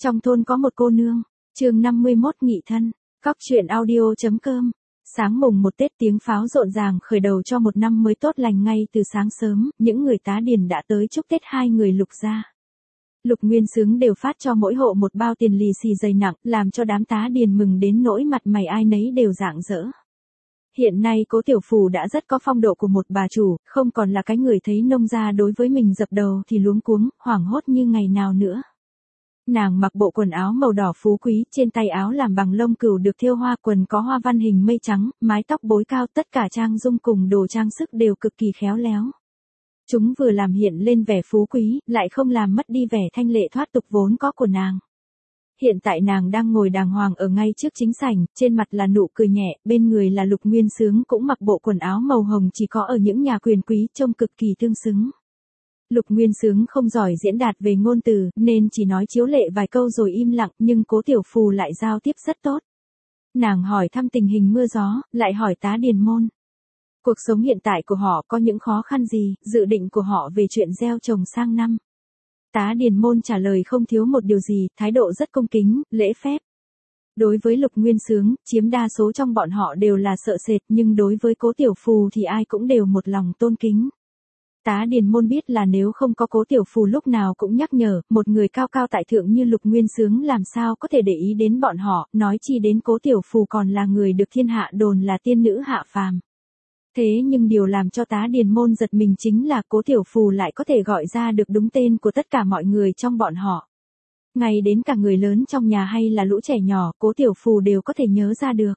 Trong thôn có một cô nương, chương 51 nghị thân, Cóc truyện audio.com. Sáng mùng 1 Tết tiếng pháo rộn ràng khởi đầu cho một năm mới tốt lành. Ngay từ sáng sớm, những người tá điền đã tới chúc Tết hai người Lục gia. Lục Nguyên Xướng đều phát cho mỗi hộ một bao tiền lì xì dày nặng, làm cho đám tá điền mừng đến nỗi mặt mày ai nấy đều rạng rỡ. Hiện nay Cố Tiểu Phù đã rất có phong độ của một bà chủ, không còn là cái người thấy nông gia đối với mình dập đầu thì luống cuống, hoảng hốt như ngày nào nữa. Nàng mặc bộ quần áo màu đỏ phú quý, trên tay áo làm bằng lông cừu được thêu hoa, quần có hoa văn hình mây trắng, mái tóc bối cao, tất cả trang dung cùng đồ trang sức đều cực kỳ khéo léo. Chúng vừa làm hiện lên vẻ phú quý, lại không làm mất đi vẻ thanh lệ thoát tục vốn có của nàng. Hiện tại nàng đang ngồi đàng hoàng ở ngay trước chính sảnh, trên mặt là nụ cười nhẹ, bên người là Lục Nguyên Xướng cũng mặc bộ quần áo màu hồng chỉ có ở những nhà quyền quý, trông cực kỳ tương xứng. Lục Nguyên Xướng không giỏi diễn đạt về ngôn từ, nên chỉ nói chiếu lệ vài câu rồi im lặng, nhưng Cố Tiểu Phù lại giao tiếp rất tốt. Nàng hỏi thăm tình hình mưa gió, lại hỏi tá điền môn. Cuộc sống hiện tại của họ có những khó khăn gì, dự định của họ về chuyện gieo trồng sang năm. Tá điền môn trả lời không thiếu một điều gì, thái độ rất cung kính, lễ phép. Đối với Lục Nguyên Xướng, chiếm đa số trong bọn họ đều là sợ sệt, nhưng đối với Cố Tiểu Phù thì ai cũng đều một lòng tôn kính. Tá điền môn biết là nếu không có Cố Tiểu Phù lúc nào cũng nhắc nhở, một người cao cao tại thượng như Lục Nguyên Xướng làm sao có thể để ý đến bọn họ, nói chi đến Cố Tiểu Phù còn là người được thiên hạ đồn là tiên nữ hạ phàm. Thế nhưng điều làm cho tá điền môn giật mình chính là Cố Tiểu Phù lại có thể gọi ra được đúng tên của tất cả mọi người trong bọn họ. Ngay đến cả người lớn trong nhà hay là lũ trẻ nhỏ, Cố Tiểu Phù đều có thể nhớ ra được.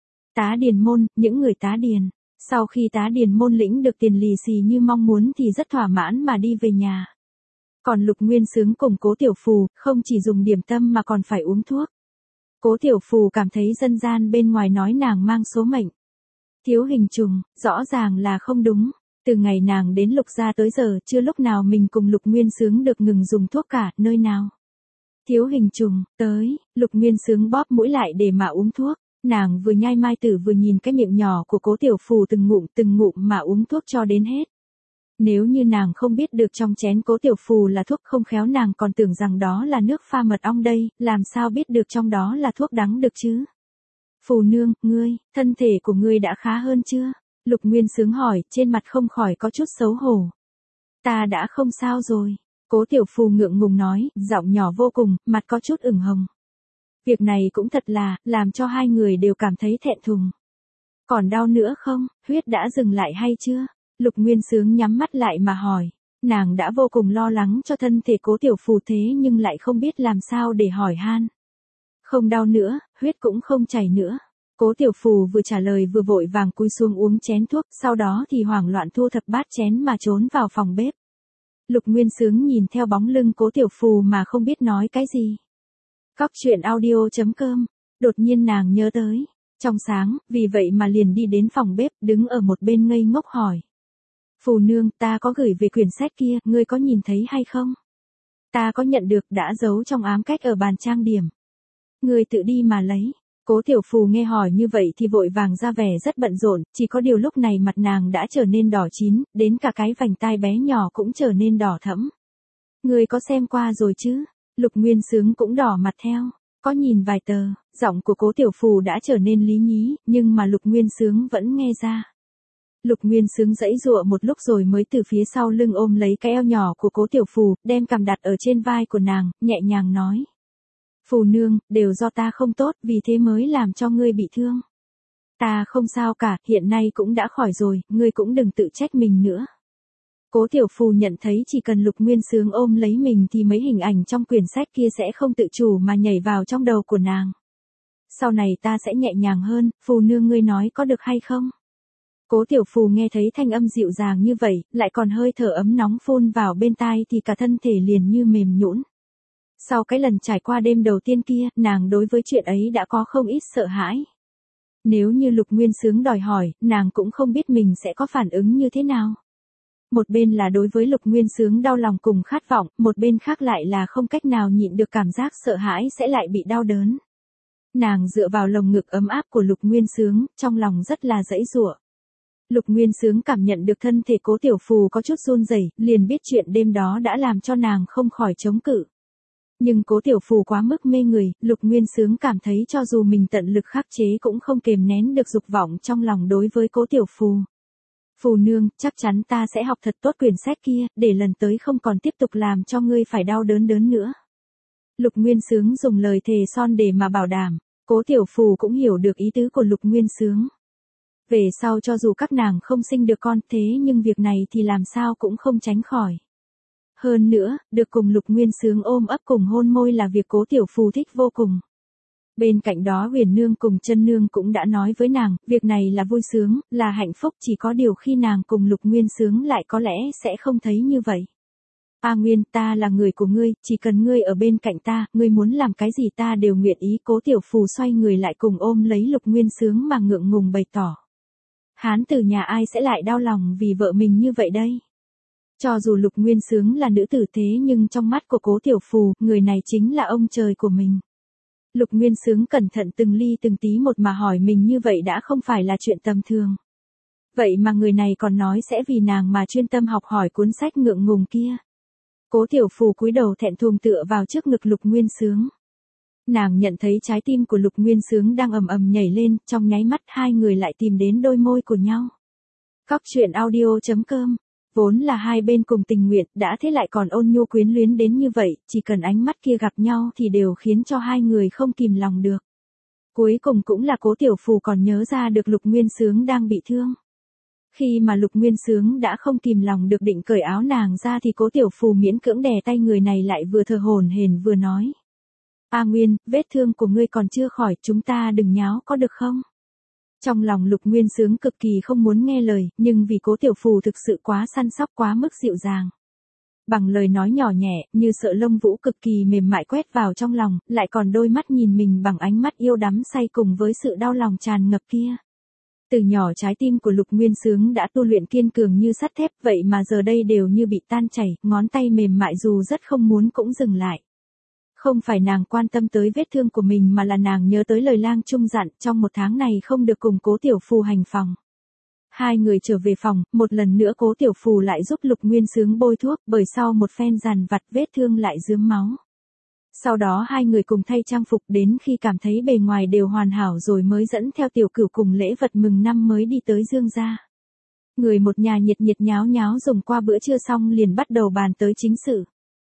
Tá điền môn, những người tá điền. Sau khi tá điền môn lĩnh được tiền lì xì như mong muốn thì rất thỏa mãn mà đi về nhà. Còn Lục Nguyên Xướng cùng Cố Tiểu Phù, không chỉ dùng điểm tâm mà còn phải uống thuốc. Cố Tiểu Phù cảm thấy dân gian bên ngoài nói nàng mang số mệnh. Thiếu hình trùng, rõ ràng là không đúng. Từ ngày nàng đến Lục gia tới giờ, chưa lúc nào mình cùng Lục Nguyên Xướng được ngừng dùng thuốc cả, nơi nào. Thiếu hình trùng, tới, Lục Nguyên Xướng bóp mũi lại để mà uống thuốc. Nàng vừa nhai mai tử vừa nhìn cái miệng nhỏ của Cố Tiểu Phù từng ngụm mà uống thuốc cho đến hết. Nếu như nàng không biết được trong chén Cố Tiểu Phù là thuốc, không khéo nàng còn tưởng rằng đó là nước pha mật ong đây, làm sao biết được trong đó là thuốc đắng được chứ? Phù nương, ngươi, thân thể của ngươi đã khá hơn chưa? Lục Nguyên Xướng hỏi, trên mặt không khỏi có chút xấu hổ. Ta đã không sao rồi. Cố Tiểu Phù ngượng ngùng nói, giọng nhỏ vô cùng, mặt có chút ửng hồng. Việc này cũng thật là, làm cho hai người đều cảm thấy thẹn thùng. Còn đau nữa không, huyết đã dừng lại hay chưa? Lục Nguyên Xướng nhắm mắt lại mà hỏi. Nàng đã vô cùng lo lắng cho thân thể Cố Tiểu Phù thế nhưng lại không biết làm sao để hỏi han. Không đau nữa, huyết cũng không chảy nữa. Cố Tiểu Phù vừa trả lời vừa vội vàng cúi xuống uống chén thuốc, sau đó thì hoảng loạn thu thập bát chén mà trốn vào phòng bếp. Lục Nguyên Xướng nhìn theo bóng lưng Cố Tiểu Phù mà không biết nói cái gì. Cóc truyện audio.com. Đột nhiên nàng nhớ tới. Trong sáng, vì vậy mà liền đi đến phòng bếp, đứng ở một bên ngây ngốc hỏi. Phù nương, ta có gửi về quyển sách kia, ngươi có nhìn thấy hay không? Ta có nhận được, đã giấu trong ám cách ở bàn trang điểm. Ngươi tự đi mà lấy. Cố Tiểu Phù nghe hỏi như vậy thì vội vàng ra vẻ rất bận rộn, chỉ có điều lúc này mặt nàng đã trở nên đỏ chín, đến cả cái vành tai bé nhỏ cũng trở nên đỏ thẫm. Ngươi có xem qua rồi chứ? Lục Nguyên Xướng cũng đỏ mặt theo, có nhìn vài tờ, giọng của Cố Tiểu Phù đã trở nên lý nhí, nhưng mà Lục Nguyên Xướng vẫn nghe ra. Lục Nguyên Xướng giãy giụa một lúc rồi mới từ phía sau lưng ôm lấy cái eo nhỏ của Cố Tiểu Phù, đem cằm đặt ở trên vai của nàng, nhẹ nhàng nói. Phù nương, đều do ta không tốt, vì thế mới làm cho ngươi bị thương. Ta không sao cả, hiện nay cũng đã khỏi rồi, ngươi cũng đừng tự trách mình nữa. Cố Tiểu Phù nhận thấy chỉ cần Lục Nguyên Xướng ôm lấy mình thì mấy hình ảnh trong quyển sách kia sẽ không tự chủ mà nhảy vào trong đầu của nàng. Sau này ta sẽ nhẹ nhàng hơn, Phù nương ngươi nói có được hay không? Cố Tiểu Phù nghe thấy thanh âm dịu dàng như vậy, lại còn hơi thở ấm nóng phun vào bên tai thì cả thân thể liền như mềm nhũn. Sau cái lần trải qua đêm đầu tiên kia, nàng đối với chuyện ấy đã có không ít sợ hãi. Nếu như Lục Nguyên Xướng đòi hỏi, nàng cũng không biết mình sẽ có phản ứng như thế nào. Một bên là đối với Lục Nguyên Xướng đau lòng cùng khát vọng, một bên khác lại là không cách nào nhịn được cảm giác sợ hãi sẽ lại bị đau đớn. Nàng dựa vào lồng ngực ấm áp của Lục Nguyên Xướng, trong lòng rất là giãy giụa. Lục Nguyên Xướng cảm nhận được thân thể Cố Tiểu Phù có chút run rẩy, liền biết chuyện đêm đó đã làm cho nàng không khỏi chống cự. Nhưng Cố Tiểu Phù quá mức mê người, Lục Nguyên Xướng cảm thấy cho dù mình tận lực khắc chế cũng không kềm nén được dục vọng trong lòng đối với Cố Tiểu Phù. Phù nương, chắc chắn ta sẽ học thật tốt quyển sách kia, để lần tới không còn tiếp tục làm cho ngươi phải đau đớn nữa. Lục Nguyên Xướng dùng lời thề son để mà bảo đảm. Cố Tiểu Phù cũng hiểu được ý tứ của Lục Nguyên Xướng. Về sau cho dù các nàng không sinh được con thế nhưng việc này thì làm sao cũng không tránh khỏi. Hơn nữa, được cùng Lục Nguyên Xướng ôm ấp cùng hôn môi là việc Cố Tiểu Phù thích vô cùng. Bên cạnh đó Huyền Nương cùng Chân Nương cũng đã nói với nàng, việc này là vui sướng, là hạnh phúc, chỉ có điều khi nàng cùng Lục Nguyên Xướng lại có lẽ sẽ không thấy như vậy. A Nguyên, ta là người của ngươi, chỉ cần ngươi ở bên cạnh ta, ngươi muốn làm cái gì ta đều nguyện ý. Cố Tiểu Phù xoay người lại cùng ôm lấy Lục Nguyên Xướng mà ngượng ngùng bày tỏ. Hán tử nhà ai sẽ lại đau lòng vì vợ mình như vậy đây? Cho dù Lục Nguyên Xướng là nữ tử thế nhưng trong mắt của Cố Tiểu Phù, người này chính là ông trời của mình. Lục Nguyên Xướng cẩn thận từng ly từng tí một mà hỏi mình như vậy đã không phải là chuyện tầm thường. Vậy mà người này còn nói sẽ vì nàng mà chuyên tâm học hỏi cuốn sách ngượng ngùng kia. Cố Tiểu Phù cúi đầu thẹn thùng tựa vào trước ngực Lục Nguyên Xướng. Nàng nhận thấy trái tim của Lục Nguyên Xướng đang ầm ầm nhảy lên, trong nháy mắt hai người lại tìm đến đôi môi của nhau. Coctruyện.audio.com. Vốn là hai bên cùng tình nguyện, đã thế lại còn ôn nhu quyến luyến đến như vậy, chỉ cần ánh mắt kia gặp nhau thì đều khiến cho hai người không kìm lòng được. Cuối cùng cũng là Cố Tiểu Phù còn nhớ ra được Lục Nguyên Xướng đang bị thương. Khi mà Lục Nguyên Xướng đã không kìm lòng được định cởi áo nàng ra thì Cố Tiểu Phù miễn cưỡng đè tay người này lại vừa thở hổn hển vừa nói. A Nguyên, vết thương của ngươi còn chưa khỏi, chúng ta đừng nháo có được không? Trong lòng Lục Nguyên Xướng cực kỳ không muốn nghe lời, nhưng vì Cố Tiểu Phù thực sự quá săn sóc quá mức dịu dàng. Bằng lời nói nhỏ nhẹ, như sợ lông vũ cực kỳ mềm mại quét vào trong lòng, lại còn đôi mắt nhìn mình bằng ánh mắt yêu đắm say cùng với sự đau lòng tràn ngập kia. Từ nhỏ trái tim của Lục Nguyên Xướng đã tu luyện kiên cường như sắt thép, vậy mà giờ đây đều như bị tan chảy, ngón tay mềm mại dù rất không muốn cũng dừng lại. Không phải nàng quan tâm tới vết thương của mình mà là nàng nhớ tới lời lang trung dặn trong một tháng này không được cùng Cố Tiểu Phù hành phòng. Hai người trở về phòng, một lần nữa Cố Tiểu Phù lại giúp Lục Nguyên Xướng bôi thuốc, bởi sau một phen dằn vặt vết thương lại rướm máu. Sau đó hai người cùng thay trang phục đến khi cảm thấy bề ngoài đều hoàn hảo rồi mới dẫn theo Tiểu Cửu cùng lễ vật mừng năm mới đi tới Dương gia. Người một nhà nhiệt nhiệt nháo nháo dùng qua bữa trưa xong liền bắt đầu bàn tới chính sự.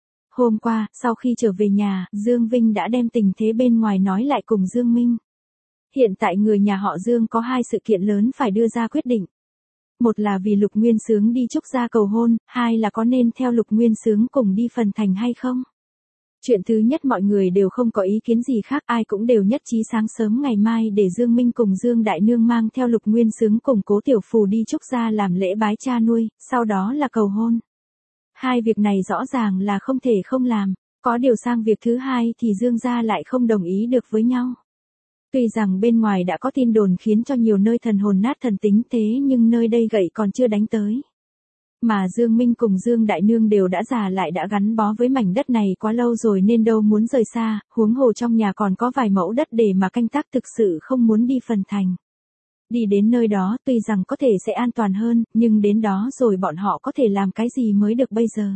Hôm qua, sau khi trở về nhà, Dương Vinh đã đem tình thế bên ngoài nói lại cùng Dương Minh. Hiện tại người nhà họ Dương có hai sự kiện lớn phải đưa ra quyết định. Một là vì Lục Nguyên Xướng đi Trúc gia cầu hôn, hai là có nên theo Lục Nguyên Xướng cùng đi Phần Thành hay không. Chuyện thứ nhất mọi người đều không có ý kiến gì khác, ai cũng đều nhất trí sáng sớm ngày mai để Dương Minh cùng Dương Đại Nương mang theo Lục Nguyên Xướng cùng Cố Tiểu Phù đi Trúc gia làm lễ bái cha nuôi, sau đó là cầu hôn. Hai việc này rõ ràng là không thể không làm, có điều sang việc thứ hai thì Dương gia lại không đồng ý được với nhau. Tuy rằng bên ngoài đã có tin đồn khiến cho nhiều nơi thần hồn nát thần tính thế nhưng nơi đây gậy còn chưa đánh tới. Mà Dương Minh cùng Dương Đại Nương đều đã già lại đã gắn bó với mảnh đất này quá lâu rồi nên đâu muốn rời xa, huống hồ trong nhà còn có vài mẫu đất để mà canh tác thực sự không muốn đi Phần Thành. Đi đến nơi đó tuy rằng có thể sẽ an toàn hơn, nhưng đến đó rồi bọn họ có thể làm cái gì mới được bây giờ.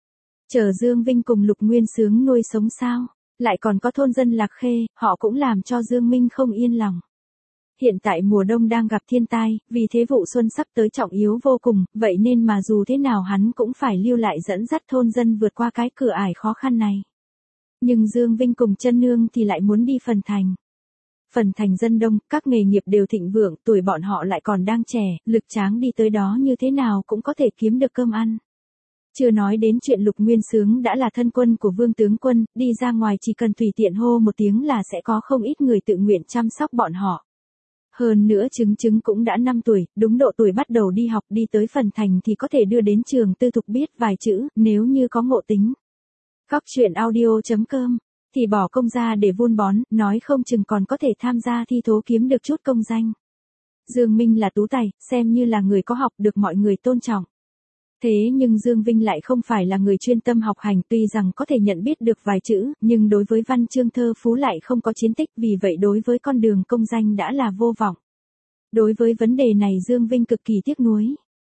Chờ Dương Vinh cùng Lục Nguyên Xướng nuôi sống sao, lại còn có thôn dân Lạc Khê, họ cũng làm cho Dương Minh không yên lòng. Hiện tại mùa đông đang gặp thiên tai, vì thế vụ xuân sắp tới trọng yếu vô cùng, vậy nên mà dù thế nào hắn cũng phải lưu lại dẫn dắt thôn dân vượt qua cái cửa ải khó khăn này. Nhưng Dương Vinh cùng Chân Nương thì lại muốn đi Phần Thành. Phần Thành dân đông, các nghề nghiệp đều thịnh vượng, tuổi bọn họ lại còn đang trẻ, lực tráng đi tới đó như thế nào cũng có thể kiếm được cơm ăn. Chưa nói đến chuyện Lục Nguyên Xướng đã là thân quân của Vương tướng quân, đi ra ngoài chỉ cần tùy tiện hô một tiếng là sẽ có không ít người tự nguyện chăm sóc bọn họ. Hơn nữa Trứng cũng đã 5 tuổi, đúng độ tuổi bắt đầu đi học, đi tới Phần Thành thì có thể đưa đến trường tư thục biết vài chữ, nếu như có ngộ tính. Coctruyện.audio.com. Thì bỏ công ra để vun bón, nói không chừng còn có thể tham gia thi thố kiếm được chút công danh. Dương Minh là tú tài, xem như là người có học được mọi người tôn trọng. Thế nhưng Dương Vinh lại không phải là người chuyên tâm học hành, tuy rằng có thể nhận biết được vài chữ, nhưng đối với văn chương thơ phú lại không có chiến tích, vì vậy đối với con đường công danh đã là vô vọng. Đối với vấn đề này Dương Vinh cực kỳ tiếc nuối.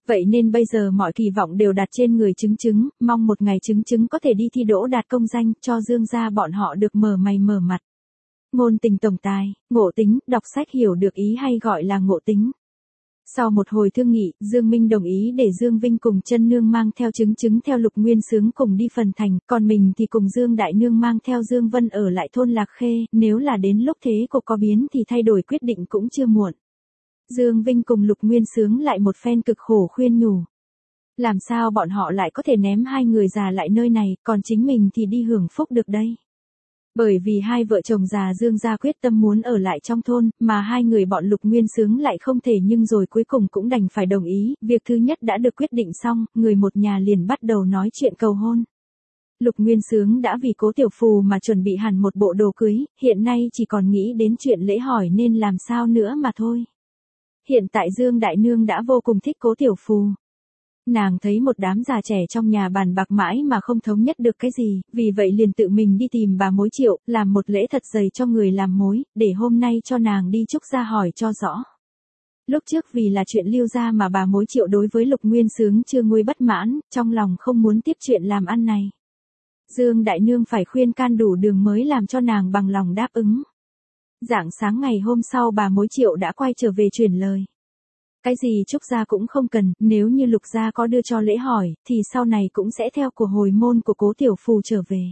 Vậy nên bây giờ mọi kỳ vọng đều đặt trên người Chứng Chứng, mong một ngày Chứng Chứng có thể đi thi đỗ đạt công danh, cho Dương gia bọn họ được mở mày mở mặt. Ngôn tình tổng tài, ngộ tính, đọc sách hiểu được ý hay gọi là ngộ tính. Sau một hồi thương nghị, Dương Minh đồng ý để Dương Vinh cùng Chân Nương mang theo Chứng Chứng theo Lục Nguyên Xướng cùng đi phần thành, còn mình thì cùng Dương Đại Nương mang theo Dương Vân ở lại thôn Lạc Khê, nếu là đến lúc thế cục có biến thì thay đổi quyết định cũng chưa muộn. Dương Vinh cùng Lục Nguyên Xướng lại một phen cực khổ khuyên nhủ. Làm sao bọn họ lại có thể ném hai người già lại nơi này, còn chính mình thì đi hưởng phúc được đây? Bởi vì hai vợ chồng già Dương gia quyết tâm muốn ở lại trong thôn, mà hai người bọn Lục Nguyên Xướng lại không thể, nhưng rồi cuối cùng cũng đành phải đồng ý, việc thứ nhất đã được quyết định xong, người một nhà liền bắt đầu nói chuyện cầu hôn. Lục Nguyên Xướng đã vì Cố Tiểu Phù mà chuẩn bị hẳn một bộ đồ cưới, hiện nay chỉ còn nghĩ đến chuyện lễ hỏi nên làm sao nữa mà thôi. Hiện tại Dương Đại Nương đã vô cùng thích Cố Tiểu Phù. Nàng thấy một đám già trẻ trong nhà bàn bạc mãi mà không thống nhất được cái gì, vì vậy liền tự mình đi tìm bà mối Triệu, làm một lễ thật dày cho người làm mối, để hôm nay cho nàng đi Trúc gia hỏi cho rõ. Lúc trước vì là chuyện Lưu gia mà bà mối Triệu đối với Lục Nguyên Xướng chưa nguôi bất mãn, trong lòng không muốn tiếp chuyện làm ăn này. Dương Đại Nương phải khuyên can đủ đường mới làm cho nàng bằng lòng đáp ứng. Rạng sáng ngày hôm sau bà mối Triệu đã quay trở về truyền lời. Cái gì Trúc gia cũng không cần, nếu như Lục gia có đưa cho lễ hỏi, thì sau này cũng sẽ theo của hồi môn của Cố Tiểu Phù trở về.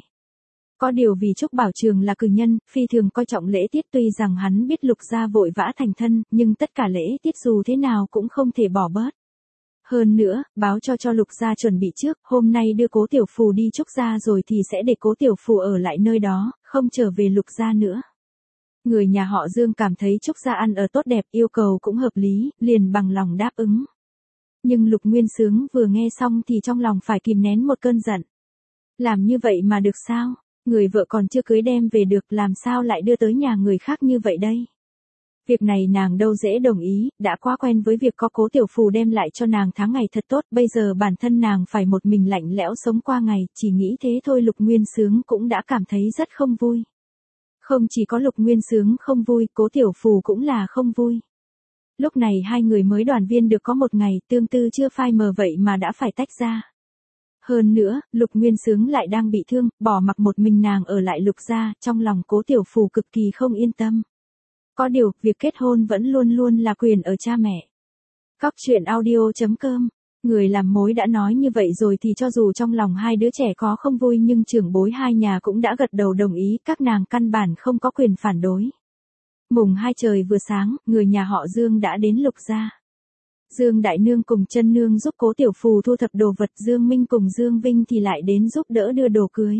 Có điều vì Trúc Bảo Trường là cử nhân, phi thường coi trọng lễ tiết, tuy rằng hắn biết Lục gia vội vã thành thân, nhưng tất cả lễ tiết dù thế nào cũng không thể bỏ bớt. Hơn nữa, báo cho Lục gia chuẩn bị trước, hôm nay đưa Cố Tiểu Phù đi Trúc gia rồi thì sẽ để Cố Tiểu Phù ở lại nơi đó, không trở về Lục gia nữa. Người nhà họ Dương cảm thấy Trúc gia ăn ở tốt đẹp, yêu cầu cũng hợp lý, liền bằng lòng đáp ứng. Nhưng Lục Nguyên Xướng vừa nghe xong thì trong lòng phải kìm nén một cơn giận. Làm như vậy mà được sao? Người vợ còn chưa cưới đem về được, làm sao lại đưa tới nhà người khác như vậy đây? Việc này nàng đâu dễ đồng ý, đã quá quen với việc có Cố Tiểu Phù đem lại cho nàng tháng ngày thật tốt, bây giờ bản thân nàng phải một mình lạnh lẽo sống qua ngày, chỉ nghĩ thế thôi Lục Nguyên Xướng cũng đã cảm thấy rất không vui. Không chỉ có Lục Nguyên Xướng không vui, Cố Tiểu Phù cũng là không vui. Lúc này hai người mới đoàn viên được có một ngày, tương tư chưa phai mờ vậy mà đã phải tách ra. Hơn nữa, Lục Nguyên Xướng lại đang bị thương, bỏ mặc một mình nàng ở lại Lục gia, trong lòng Cố Tiểu Phù cực kỳ không yên tâm. Có điều, việc kết hôn vẫn luôn luôn là quyền ở cha mẹ. Cóc truyện audio.com. Người làm mối đã nói như vậy rồi thì cho dù trong lòng hai đứa trẻ có không vui nhưng trưởng bối hai nhà cũng đã gật đầu đồng ý, các nàng căn bản không có quyền phản đối. Mùng 2 trời vừa sáng, người nhà họ Dương đã đến Lục gia. Dương Đại Nương cùng Chân Nương giúp Cố Tiểu Phù thu thập đồ vật, Dương Minh cùng Dương Vinh thì lại đến giúp đỡ đưa đồ cưới.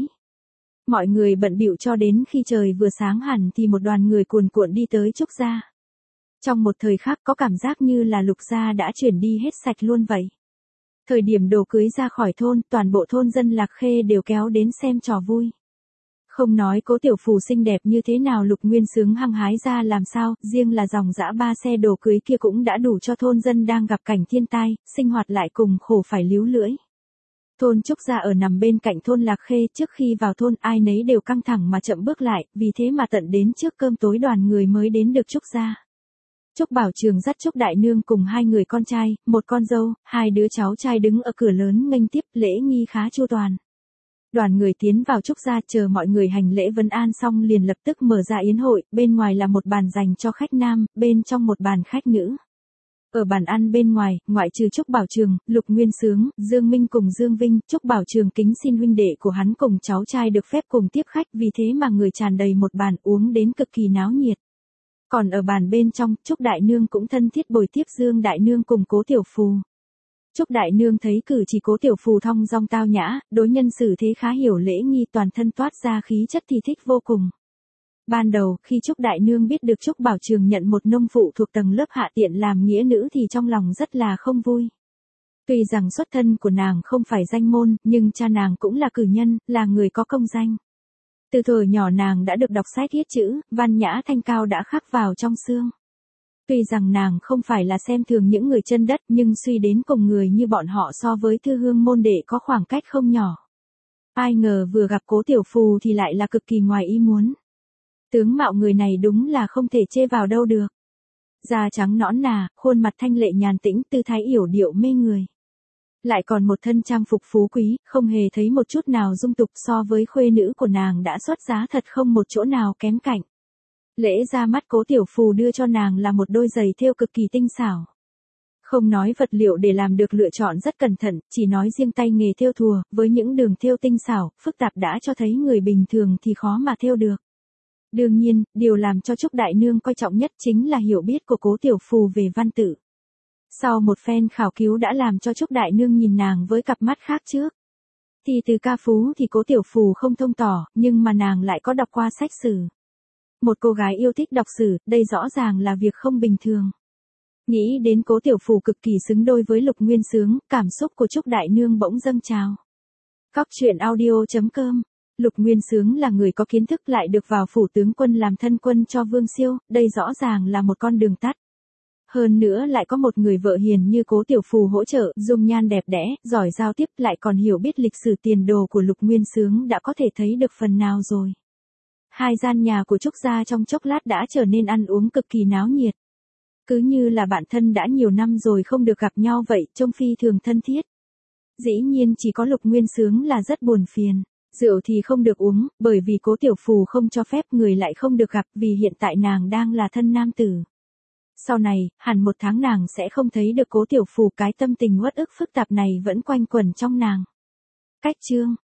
Mọi người bận bịu cho đến khi trời vừa sáng hẳn thì một đoàn người cuồn cuộn đi tới Trúc gia. Trong một thời khắc có cảm giác như là Lục gia đã chuyển đi hết sạch luôn vậy. Thời điểm đồ cưới ra khỏi thôn, toàn bộ thôn dân Lạc Khê đều kéo đến xem trò vui. Không nói Cố Tiểu Phù xinh đẹp như thế nào, Lục Nguyên Xướng hăng hái ra làm sao, riêng là dòng dã 3 xe đồ cưới kia cũng đã đủ cho thôn dân đang gặp cảnh thiên tai, sinh hoạt lại cùng khổ phải líu lưỡi. Thôn Trúc gia ở nằm bên cạnh thôn Lạc Khê, trước khi vào thôn ai nấy đều căng thẳng mà chậm bước lại, vì thế mà tận đến trước cơm tối đoàn người mới đến được Trúc gia. Trúc Bảo Trường dắt Trúc Đại Nương cùng hai người con trai, một con dâu, hai đứa cháu trai đứng ở cửa lớn nghênh tiếp, lễ nghi khá chu toàn. Đoàn người tiến vào Trúc gia, chờ mọi người hành lễ vấn an xong liền lập tức mở ra yến hội, bên ngoài là một bàn dành cho khách nam, bên trong một bàn khách nữ. Ở bàn ăn bên ngoài, ngoại trừ Trúc Bảo Trường, Lục Nguyên Xướng, Dương Minh cùng Dương Vinh, Trúc Bảo Trường kính xin huynh đệ của hắn cùng cháu trai được phép cùng tiếp khách, vì thế mà người tràn đầy một bàn, uống đến cực kỳ náo nhiệt. Còn ở bàn bên trong, Trúc Đại Nương cũng thân thiết bồi tiếp Dương Đại Nương cùng Cố Tiểu Phù. Trúc Đại Nương thấy cử chỉ Cố Tiểu Phù thong dong tao nhã, đối nhân xử thế khá hiểu lễ nghi, toàn thân toát ra khí chất thì thích vô cùng. Ban đầu, khi Trúc Đại Nương biết được Trúc Bảo Trường nhận một nông phụ thuộc tầng lớp hạ tiện làm nghĩa nữ thì trong lòng rất là không vui. Tuy rằng xuất thân của nàng không phải danh môn, nhưng cha nàng cũng là cử nhân, là người có công danh. Từ thuở nhỏ nàng đã được đọc sách viết chữ, văn nhã thanh cao đã khắc vào trong xương. Tuy rằng nàng không phải là xem thường những người chân đất, nhưng suy đến cùng người như bọn họ so với thư hương môn đệ có khoảng cách không nhỏ. Ai ngờ vừa gặp Cố Tiểu Phù thì lại là cực kỳ ngoài ý muốn. Tướng mạo người này đúng là không thể chê vào đâu được. Da trắng nõn nà, khuôn mặt thanh lệ nhàn tĩnh, tư thái yểu điệu mê người. Lại còn một thân trang phục phú quý, không hề thấy một chút nào dung tục, so với khuê nữ của nàng đã xuất giá thật không một chỗ nào kém cạnh. Lễ ra mắt Cố Tiểu Phù đưa cho nàng là một đôi giày thêu cực kỳ tinh xảo. Không nói vật liệu để làm được lựa chọn rất cẩn thận, chỉ nói riêng tay nghề thêu thùa, với những đường thêu tinh xảo, phức tạp đã cho thấy người bình thường thì khó mà thêu được. Đương nhiên, điều làm cho Trúc Đại Nương coi trọng nhất chính là hiểu biết của Cố Tiểu Phù về văn tự. Sau một phen khảo cứu đã làm cho Trúc Đại Nương nhìn nàng với cặp mắt khác trước. Thì từ ca phú thì Cố Tiểu Phù không thông tỏ, nhưng mà nàng lại có đọc qua sách sử. Một cô gái yêu thích đọc sử, đây rõ ràng là việc không bình thường. Nghĩ đến Cố Tiểu Phù cực kỳ xứng đôi với Lục Nguyên Xướng, cảm xúc của Trúc Đại Nương bỗng dâng trào. Cóc truyện audio.com. Lục Nguyên Xướng là người có kiến thức lại được vào phủ tướng quân làm thân quân cho Vương Siêu, đây rõ ràng là một con đường tắt. Hơn nữa lại có một người vợ hiền như Cố Tiểu Phù hỗ trợ, dung nhan đẹp đẽ, giỏi giao tiếp, lại còn hiểu biết lịch sử tiền đồ của Lục Nguyên Xướng, đã có thể thấy được phần nào rồi. Hai gian nhà của Trúc gia trong chốc lát đã trở nên ăn uống cực kỳ náo nhiệt. Cứ như là bạn thân đã nhiều năm rồi không được gặp nhau vậy, trông phi thường thân thiết. Dĩ nhiên chỉ có Lục Nguyên Xướng là rất buồn phiền. Rượu thì không được uống, bởi vì Cố Tiểu Phù không cho phép, người lại không được gặp, vì hiện tại nàng đang là thân nam tử. Sau này, hẳn 1 tháng nàng sẽ không thấy được Cố Tiểu Phù, cái tâm tình uất ức phức tạp này vẫn quanh quẩn trong nàng. Cách chương